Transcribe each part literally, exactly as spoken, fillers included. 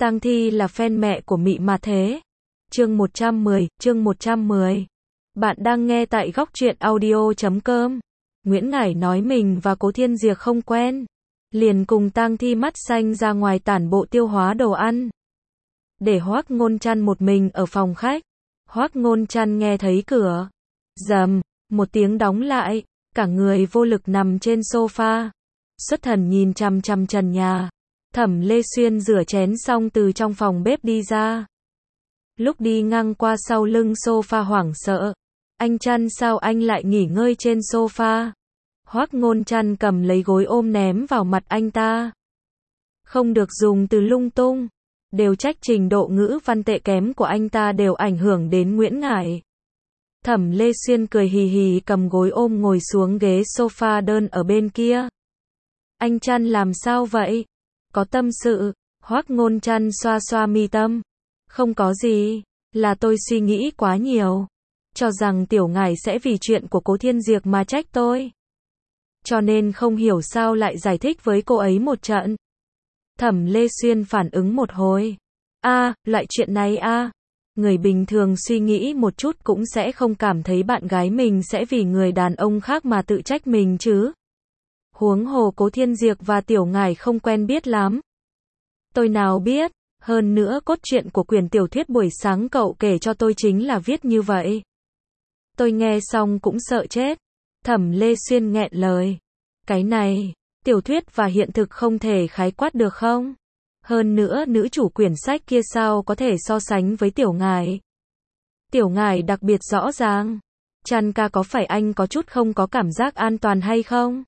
Tang Thi là fan mẹ của Mị mà thế. Chương một trăm mười, chương một trăm mười. Bạn đang nghe tại góc truyện audio chấm com. Nguyễn Ngải nói mình và Cố Thiên Diệc không quen, liền cùng Tang Thi mắt xanh ra ngoài tản bộ tiêu hóa đồ ăn. Để Hoắc Ngôn Trăn một mình ở phòng khách. Hoắc Ngôn Trăn nghe thấy cửa rầm một tiếng đóng lại, cả người vô lực nằm trên sofa. Xuất thần nhìn chằm chằm trần nhà. Thẩm Lê Xuyên rửa chén xong từ trong phòng bếp đi ra. Lúc đi ngang qua sau lưng sofa hoảng sợ. Anh Trăn, sao anh lại nghỉ ngơi trên sofa? Hoắc Ngôn Trăn cầm lấy gối ôm ném vào mặt anh ta. Không được dùng từ lung tung. Đều trách trình độ ngữ văn tệ kém của anh ta đều ảnh hưởng đến Nguyễn Ngải. Thẩm Lê Xuyên cười hì hì cầm gối ôm ngồi xuống ghế sofa đơn ở bên kia. Anh Trăn làm sao vậy? Có tâm sự. Hoắc Ngôn Trăn xoa xoa mi tâm. Không có gì, là tôi suy nghĩ quá nhiều. Cho rằng Tiểu Ngải sẽ vì chuyện của Cố Thiên Diệc mà trách tôi. Cho nên không hiểu sao lại giải thích với cô ấy một trận. Thẩm Lê Xuyên phản ứng một hồi. A, à, loại chuyện này a, à. Người bình thường suy nghĩ một chút cũng sẽ không cảm thấy bạn gái mình sẽ vì người đàn ông khác mà tự trách mình chứ. Huống hồ Cố Thiên Diệc và Tiểu Ngải không quen biết lắm. Tôi nào biết, hơn nữa cốt truyện của quyển tiểu thuyết buổi sáng cậu kể cho tôi chính là viết như vậy. Tôi nghe xong cũng sợ chết. Thẩm Lê Xuyên nghẹn lời. Cái này, tiểu thuyết và hiện thực không thể khái quát được không? Hơn nữa nữ chủ quyển sách kia sao có thể so sánh với Tiểu Ngải? Tiểu Ngải đặc biệt rõ ràng. Trăn ca, có phải anh có chút không có cảm giác an toàn hay không?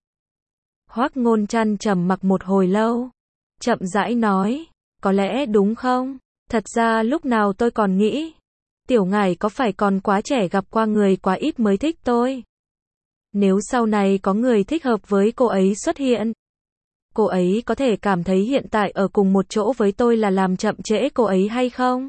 Hoắc Ngôn Trăn trầm mặc một hồi lâu. Chậm rãi nói. Có lẽ đúng không? Thật ra lúc nào tôi còn nghĩ. Tiểu Ngải có phải còn quá trẻ, gặp qua người quá ít mới thích tôi. Nếu sau này có người thích hợp với cô ấy xuất hiện, cô ấy có thể cảm thấy hiện tại ở cùng một chỗ với tôi là làm chậm trễ cô ấy hay không?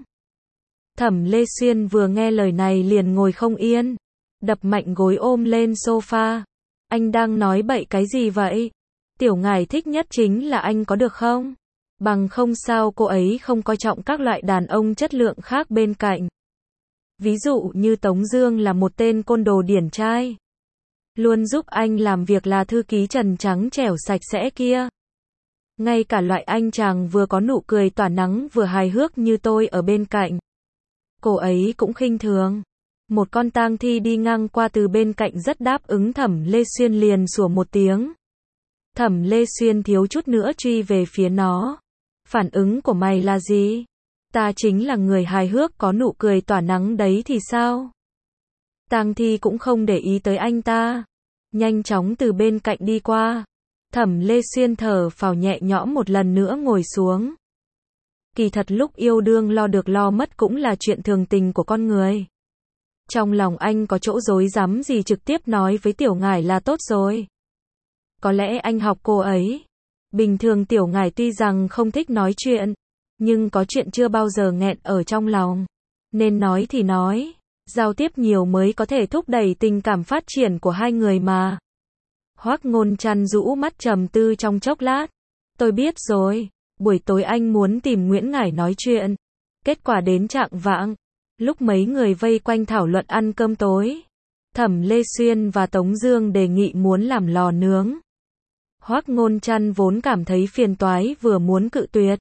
Thẩm Lê Xuyên vừa nghe lời này liền ngồi không yên. Đập mạnh gối ôm lên sofa. Anh đang nói bậy cái gì vậy? Tiểu Ngải thích nhất chính là anh có được không? Bằng không sao cô ấy không coi trọng các loại đàn ông chất lượng khác bên cạnh. Ví dụ như Tống Dương là một tên côn đồ điển trai. Luôn giúp anh làm việc là thư ký trần trắng trẻo sạch sẽ kia. Ngay cả loại anh chàng vừa có nụ cười tỏa nắng vừa hài hước như tôi ở bên cạnh, cô ấy cũng khinh thường. Một con tang thi đi ngang qua từ bên cạnh rất đáp ứng. Thẩm Lê Xuyên liền sủa một tiếng. Thẩm Lê Xuyên thiếu chút nữa truy về phía nó. Phản ứng của mày là gì? Ta chính là người hài hước có nụ cười tỏa nắng đấy thì sao? Tang thi cũng không để ý tới anh ta. Nhanh chóng từ bên cạnh đi qua. Thẩm Lê Xuyên thở phào nhẹ nhõm một lần nữa ngồi xuống. Kỳ thật lúc yêu đương lo được lo mất cũng là chuyện thường tình của con người. Trong lòng anh có chỗ rối rắm gì trực tiếp nói với Tiểu Ngải là tốt rồi. Có lẽ anh học cô ấy. Bình thường Tiểu Ngải tuy rằng không thích nói chuyện, nhưng có chuyện chưa bao giờ nghẹn ở trong lòng. Nên nói thì nói. Giao tiếp nhiều mới có thể thúc đẩy tình cảm phát triển của hai người mà. Hoắc Ngôn Trăn rũ mắt trầm tư trong chốc lát. Tôi biết rồi, buổi tối anh muốn tìm Nguyễn Ngải nói chuyện. Kết quả đến chạng vạng, lúc mấy người vây quanh thảo luận ăn cơm tối, Thẩm Lê Xuyên và Tống Dương đề nghị muốn làm lò nướng. Hoắc Ngôn Trăn vốn cảm thấy phiền toái vừa muốn cự tuyệt.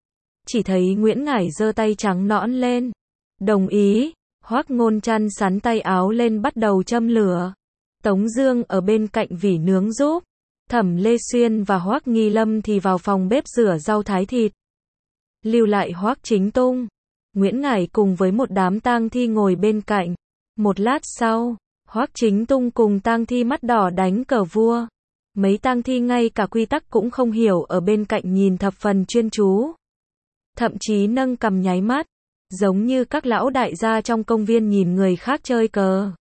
Chỉ thấy Nguyễn Ngải giơ tay trắng nõn lên. Đồng ý. Hoắc Ngôn Trăn sắn tay áo lên bắt đầu châm lửa. Tống Dương ở bên cạnh vỉ nướng giúp. Thẩm Lê Xuyên và Hoắc Nghi Lâm thì vào phòng bếp rửa rau thái thịt. Lưu lại Hoắc Chính Tung, Nguyễn Ngải cùng với một đám tang thi ngồi bên cạnh. Một lát sau, Hoắc Chính Tung cùng tang thi mắt đỏ đánh cờ vua. Mấy tang thi ngay cả quy tắc cũng không hiểu ở bên cạnh nhìn thập phần chuyên chú. Thậm chí nâng cằm nháy mắt. Giống như các lão đại gia trong công viên nhìn người khác chơi cờ.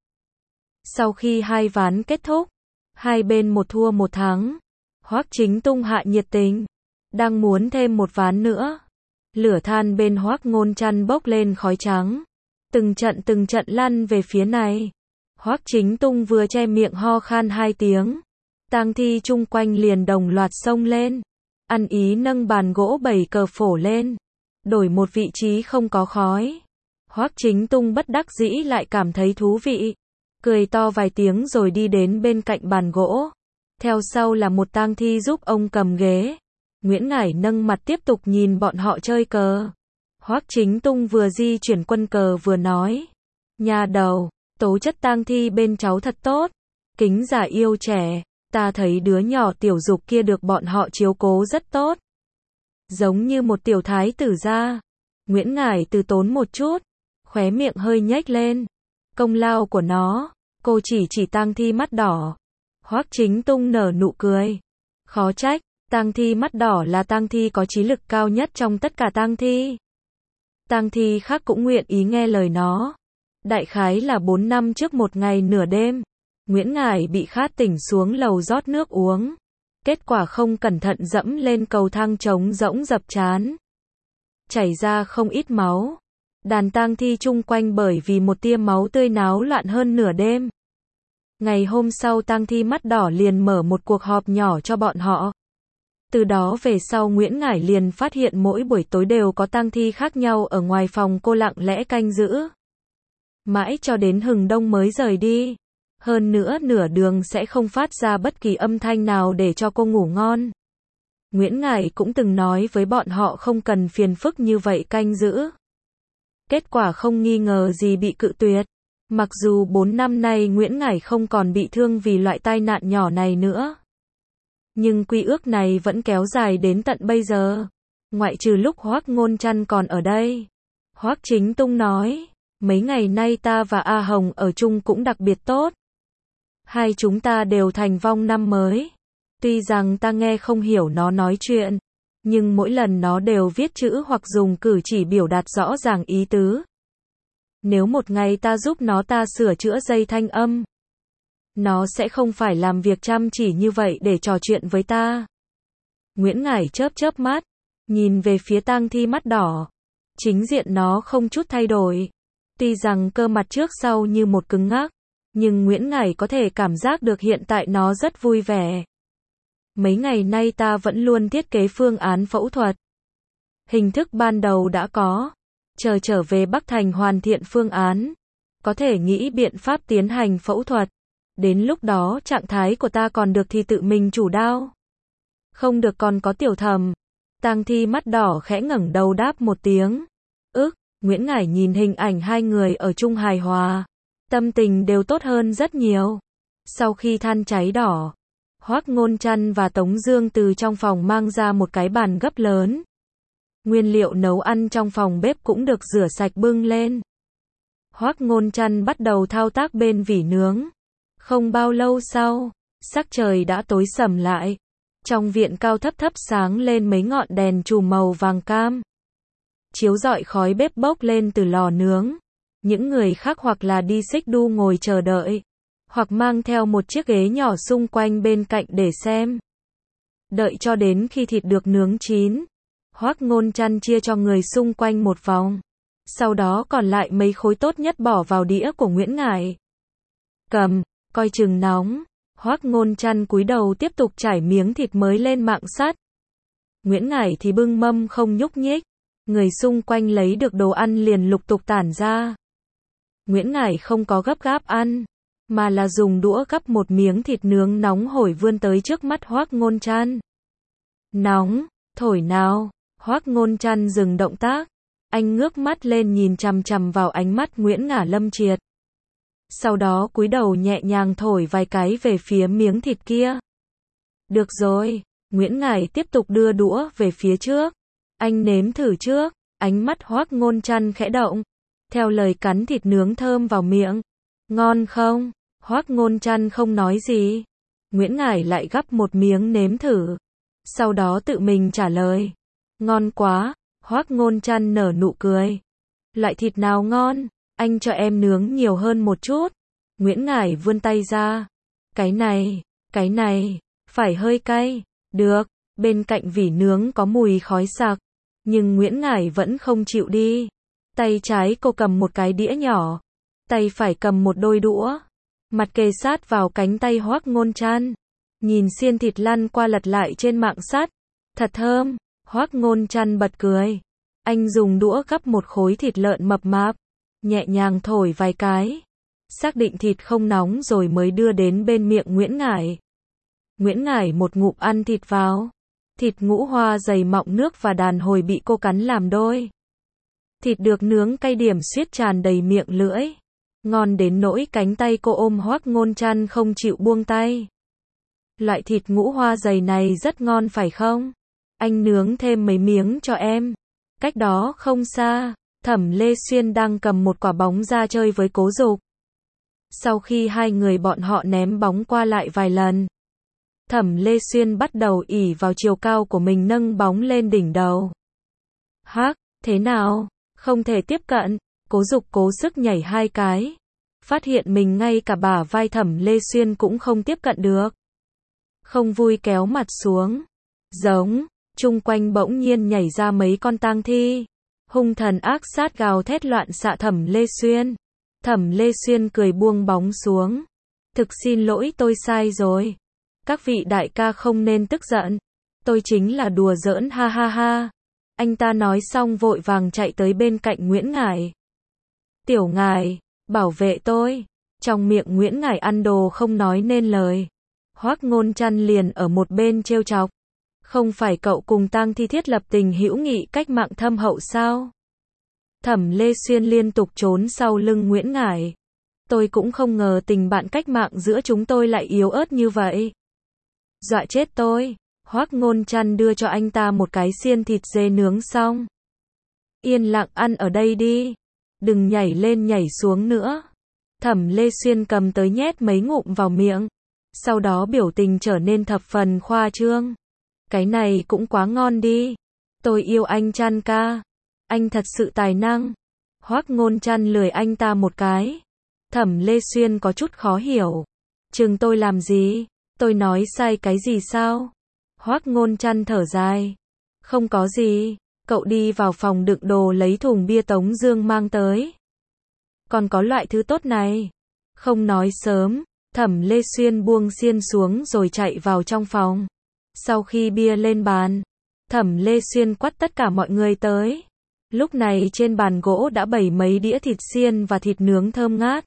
Sau khi hai ván kết thúc, hai bên một thua một thắng, Hoắc Chính Tung hạ nhiệt tình, đang muốn thêm một ván nữa. Lửa than bên Hoắc Ngôn Trăn bốc lên khói trắng, từng trận từng trận lăn về phía này. Hoắc Chính Tung vừa che miệng ho khan hai tiếng, tang thi chung quanh liền đồng loạt xông lên, ăn ý nâng bàn gỗ bày cờ phổ lên. đổi một vị trí không có khói. Hoắc Chính Tung bất đắc dĩ lại cảm thấy thú vị, cười to vài tiếng rồi đi đến bên cạnh bàn gỗ. Theo sau là một tang thi giúp ông cầm ghế. Nguyễn Ngải nâng mặt tiếp tục nhìn bọn họ chơi cờ. Hoắc Chính Tung vừa di chuyển quân cờ vừa nói, nhà đầu, tố chất tang thi bên cháu thật tốt, kính già yêu trẻ, ta thấy đứa nhỏ tiểu dục kia được bọn họ chiếu cố rất tốt. Giống như một tiểu thái tử gia. Nguyễn Ngải từ tốn một chút, khóe miệng hơi nhếch lên. Công lao của nó, cô chỉ chỉ tang thi mắt đỏ. Hoắc Chính Tung nở nụ cười. Khó trách, tang thi mắt đỏ là tang thi có trí lực cao nhất trong tất cả tang thi. Tang thi khác cũng nguyện ý nghe lời nó. Đại khái là bốn năm trước một ngày nửa đêm, Nguyễn Ngải bị khát tỉnh xuống lầu rót nước uống. Kết quả không cẩn thận dẫm lên cầu thang trống rỗng dập chán. Chảy ra không ít máu. Đàn tang thi chung quanh bởi vì một tia máu tươi náo loạn hơn nửa đêm. Ngày hôm sau tang thi mắt đỏ liền mở một cuộc họp nhỏ cho bọn họ. Từ đó về sau Nguyễn Ngải liền phát hiện mỗi buổi tối đều có tang thi khác nhau ở ngoài phòng cô lặng lẽ canh giữ. Mãi cho đến hừng đông mới rời đi. Hơn nữa nửa đường sẽ không phát ra bất kỳ âm thanh nào để cho cô ngủ ngon. Nguyễn Ngải cũng từng nói với bọn họ không cần phiền phức như vậy canh giữ. Kết quả không nghi ngờ gì bị cự tuyệt. Mặc dù bốn năm nay Nguyễn Ngải không còn bị thương vì loại tai nạn nhỏ này nữa. Nhưng quy ước này vẫn kéo dài đến tận bây giờ. Ngoại trừ lúc Hoắc Ngôn Trăn còn ở đây. Hoắc Chính Tung nói, mấy ngày nay ta và A Hồng ở chung cũng đặc biệt tốt. Hai chúng ta đều thành vong năm mới. Tuy rằng ta nghe không hiểu nó nói chuyện, nhưng mỗi lần nó đều viết chữ hoặc dùng cử chỉ biểu đạt rõ ràng ý tứ. Nếu một ngày ta giúp nó ta sửa chữa dây thanh âm, nó sẽ không phải làm việc chăm chỉ như vậy để trò chuyện với ta. Nguyễn Ngải chớp chớp mắt, nhìn về phía tang thi mắt đỏ. Chính diện nó không chút thay đổi. Tuy rằng cơ mặt trước sau như một cứng ngắc, nhưng Nguyễn Ngải có thể cảm giác được hiện tại nó rất vui vẻ. Mấy ngày nay ta vẫn luôn thiết kế phương án phẫu thuật. Hình thức ban đầu đã có. Chờ trở về Bắc Thành hoàn thiện phương án. Có thể nghĩ biện pháp tiến hành phẫu thuật. Đến lúc đó trạng thái của ta còn được thì tự mình chủ đao. Không được còn có Tiểu Thầm. Tang thi mắt đỏ khẽ ngẩng đầu đáp một tiếng. Ức, Nguyễn Ngải nhìn hình ảnh hai người ở chung hài hòa. Tâm tình đều tốt hơn rất nhiều. Sau khi than cháy đỏ, Hoắc Ngôn Trăn và Tống Dương từ trong phòng mang ra một cái bàn gấp lớn. Nguyên liệu nấu ăn trong phòng bếp cũng được rửa sạch bưng lên. Hoắc Ngôn Trăn bắt đầu thao tác bên vỉ nướng. Không bao lâu sau, sắc trời đã tối sầm lại. Trong viện cao thấp thấp sáng lên mấy ngọn đèn chùm màu vàng cam. Chiếu rọi khói bếp bốc lên từ lò nướng. Những người khác hoặc là đi xích đu ngồi chờ đợi, hoặc mang theo một chiếc ghế nhỏ xung quanh bên cạnh để xem. Đợi cho đến khi thịt được nướng chín, Hoắc Ngôn Trăn chia cho người xung quanh một vòng. Sau đó còn lại mấy khối tốt nhất bỏ vào đĩa của Nguyễn Ngải. Cầm, coi chừng nóng. Hoắc Ngôn Trăn cúi đầu tiếp tục trải miếng thịt mới lên mạng sắt. Nguyễn Ngải thì bưng mâm không nhúc nhích. Người xung quanh lấy được đồ ăn liền lục tục tản ra. Nguyễn Ngải không có gấp gáp ăn, mà là dùng đũa gắp một miếng thịt nướng nóng hổi vươn tới trước mắt Hoắc Ngôn Trăn. Nóng, thổi nào. Hoắc Ngôn Trăn dừng động tác. Anh ngước mắt lên nhìn chằm chằm vào ánh mắt Nguyễn Ngả Lâm Triệt. Sau đó cúi đầu nhẹ nhàng thổi vài cái về phía miếng thịt kia. Được rồi, Nguyễn Ngải tiếp tục đưa đũa về phía trước. Anh nếm thử trước. Ánh mắt Hoắc Ngôn Trăn khẽ động. Theo lời cắn thịt nướng thơm vào miệng. Ngon không? Hoắc Ngôn Trăn không nói gì. Nguyễn Ngải lại gắp một miếng nếm thử. Sau đó tự mình trả lời. Ngon quá. Hoắc Ngôn Trăn nở nụ cười. Loại thịt nào ngon? Anh cho em nướng nhiều hơn một chút. Nguyễn Ngải vươn tay ra. Cái này, cái này, phải hơi cay. Được, bên cạnh vỉ nướng có mùi khói sặc. Nhưng Nguyễn Ngải vẫn không chịu đi. Tay trái cô cầm một cái đĩa nhỏ. Tay phải cầm một đôi đũa. Mặt kề sát vào cánh tay Hoắc Ngôn Trăn. Nhìn xiên thịt lăn qua lật lại trên mạng sắt. Thật thơm. Hoắc Ngôn Trăn bật cười. Anh dùng đũa gắp một khối thịt lợn mập mạp, nhẹ nhàng thổi vài cái, xác định thịt không nóng rồi mới đưa đến bên miệng Nguyễn Ngải. Nguyễn Ngải một ngụm ăn thịt vào. Thịt ngũ hoa dày mọng nước và đàn hồi bị cô cắn làm đôi. Thịt được nướng cay điểm suýt tràn đầy miệng lưỡi. Ngon đến nỗi cánh tay cô ôm Hoắc Ngôn Trăn không chịu buông tay. Loại thịt ngũ hoa dày này rất ngon phải không? Anh nướng thêm mấy miếng cho em. Cách đó không xa, Thẩm Lê Xuyên đang cầm một quả bóng ra chơi với Cố Dục. Sau khi hai người bọn họ ném bóng qua lại vài lần, Thẩm Lê Xuyên bắt đầu ỷ vào chiều cao của mình nâng bóng lên đỉnh đầu. Hắc, thế nào? Không thể tiếp cận. Cố Dục cố sức nhảy hai cái. Phát hiện mình ngay cả bả vai Thẩm Lê Xuyên cũng không tiếp cận được. Không vui kéo mặt xuống. Giống, chung quanh bỗng nhiên nhảy ra mấy con tang thi. Hung thần ác sát gào thét loạn xạ Thẩm Lê Xuyên. Thẩm Lê Xuyên cười buông bóng xuống. Thực xin lỗi, tôi sai rồi. Các vị đại ca không nên tức giận. Tôi chính là đùa giỡn, ha ha ha. Anh ta nói xong vội vàng chạy tới bên cạnh Nguyễn Ngải. Tiểu Ngải, bảo vệ tôi. Trong miệng Nguyễn Ngải ăn đồ không nói nên lời. Hoắc Ngôn Trăn liền ở một bên trêu chọc. Không phải cậu cùng tang thi thiết lập tình hữu nghị cách mạng thâm hậu sao? Thẩm Lê Xuyên liên tục trốn sau lưng Nguyễn Ngải. Tôi cũng không ngờ tình bạn cách mạng giữa chúng tôi lại yếu ớt như vậy. Dọa chết tôi. Hoắc Ngôn Trăn đưa cho anh ta một cái xiên thịt dê nướng xong. Yên lặng ăn ở đây đi. Đừng nhảy lên nhảy xuống nữa. Thẩm Lê Xuyên cầm tới nhét mấy ngụm vào miệng. Sau đó biểu tình trở nên thập phần khoa trương. Cái này cũng quá ngon đi. Tôi yêu anh Trăn ca. Anh thật sự tài năng. Hoắc Ngôn Trăn lười anh ta một cái. Thẩm Lê Xuyên có chút khó hiểu. Chừng tôi làm gì? Tôi nói sai cái gì sao? Hoắc Ngôn Trăn thở dài. Không có gì. Cậu đi vào phòng đựng đồ lấy thùng bia Tống Dương mang tới. Còn có loại thứ tốt này. Không nói sớm. Thẩm Lê Xuyên buông xiên xuống rồi chạy vào trong phòng. Sau khi bia lên bàn, Thẩm Lê Xuyên quát tất cả mọi người tới. Lúc này trên bàn gỗ đã bày mấy đĩa thịt xiên và thịt nướng thơm ngát.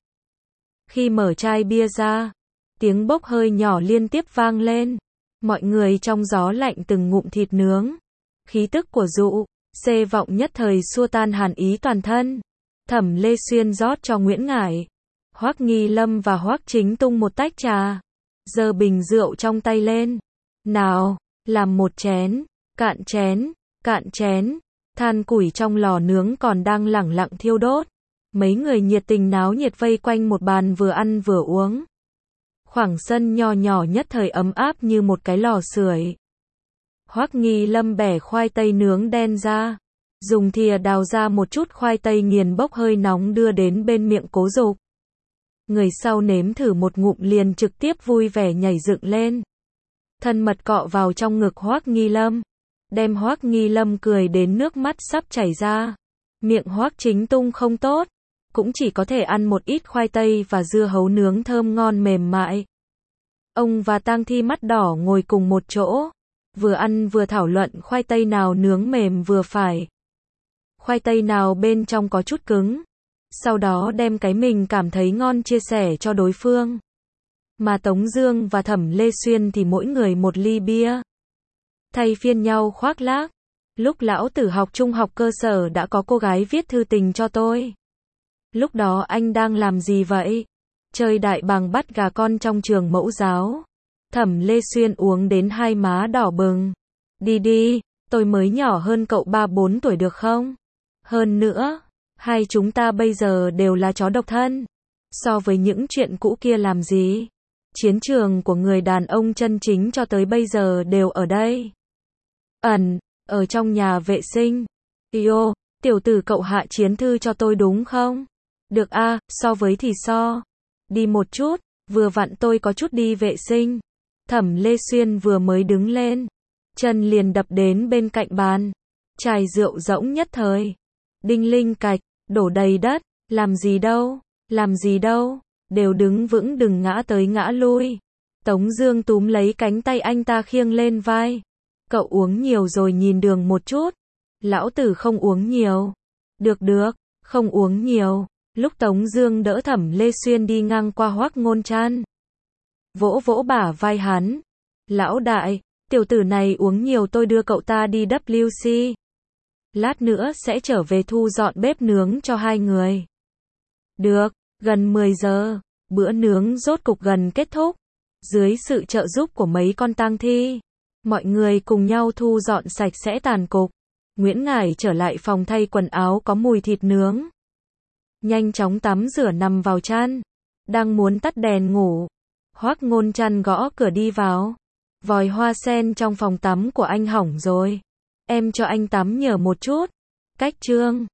Khi mở chai bia ra, tiếng bốc hơi nhỏ liên tiếp vang lên. Mọi người trong gió lạnh từng ngụm thịt nướng. Khí tức của dụ, xê vọng nhất thời xua tan hàn ý toàn thân. Thẩm Lê Xuyên rót cho Nguyễn Ngải, Hoắc Nghi Lâm và Hoắc Chính Tung một tách trà. Giơ bình rượu trong tay lên. Nào, làm một chén, cạn chén, cạn chén. Than củi trong lò nướng còn đang lẳng lặng thiêu đốt. Mấy người nhiệt tình náo nhiệt vây quanh một bàn vừa ăn vừa uống. Khoảng sân nho nhỏ nhất thời ấm áp như một cái lò sưởi. Hoắc Nghi Lâm bẻ khoai tây nướng đen ra, dùng thìa đào ra một chút khoai tây nghiền bốc hơi nóng đưa đến bên miệng Cố Dục. Người sau nếm thử một ngụm liền trực tiếp vui vẻ nhảy dựng lên. Thân mật cọ vào trong ngực Hoắc Nghi Lâm, đem Hoắc Nghi Lâm cười đến nước mắt sắp chảy ra. Miệng Hoắc Chính Tung không tốt, cũng chỉ có thể ăn một ít khoai tây và dưa hấu nướng thơm ngon mềm mại. Ông và tang thi mắt đỏ ngồi cùng một chỗ, vừa ăn vừa thảo luận khoai tây nào nướng mềm vừa phải, khoai tây nào bên trong có chút cứng. Sau đó đem cái mình cảm thấy ngon chia sẻ cho đối phương. Mà Tống Dương và Thẩm Lê Xuyên thì mỗi người một ly bia, thay phiên nhau khoác lác. Lúc lão tử học trung học cơ sở đã có cô gái viết thư tình cho tôi. Lúc đó anh đang làm gì vậy? Chơi đại bàng bắt gà con trong trường mẫu giáo. Thẩm Lê Xuyên uống đến hai má đỏ bừng. Đi đi, tôi mới nhỏ hơn cậu ba bốn tuổi được không? Hơn nữa, hai chúng ta bây giờ đều là chó độc thân. So với những chuyện cũ kia làm gì? Chiến trường của người đàn ông chân chính cho tới bây giờ đều ở đây. Ẩn, ở trong nhà vệ sinh. Yêu, tiểu tử cậu hạ chiến thư cho tôi đúng không? Được a, so với thì so. Đi một chút, vừa vặn tôi có chút đi vệ sinh. Thẩm Lê Xuyên vừa mới đứng lên, chân liền đập đến bên cạnh bàn. Chai rượu rỗng nhất thời. Đinh linh cạch, đổ đầy đất. Làm gì đâu, làm gì đâu, đều đứng vững đừng ngã tới ngã lui. Tống Dương túm lấy cánh tay anh ta khiêng lên vai. Cậu uống nhiều rồi nhìn đường một chút. Lão tử không uống nhiều. Được được, không uống nhiều. Lúc Tống Dương đỡ Thẩm Lê Xuyên đi ngang qua Hoắc Ngôn Trăn, vỗ vỗ bả vai hắn. Lão đại, tiểu tử này uống nhiều, tôi đưa cậu ta đi W C. Lát nữa sẽ trở về thu dọn bếp nướng cho hai người. Được, gần mười giờ, bữa nướng rốt cục gần kết thúc. Dưới sự trợ giúp của mấy con tang thi, mọi người cùng nhau thu dọn sạch sẽ tàn cục. Nguyễn Ngải trở lại phòng thay quần áo có mùi thịt nướng. Nhanh chóng tắm rửa nằm vào chăn. Đang muốn tắt đèn ngủ, Hoắc Ngôn Trăn gõ cửa đi vào. Vòi hoa sen trong phòng tắm của anh hỏng rồi. Em cho anh tắm nhờ một chút. Cách Trương.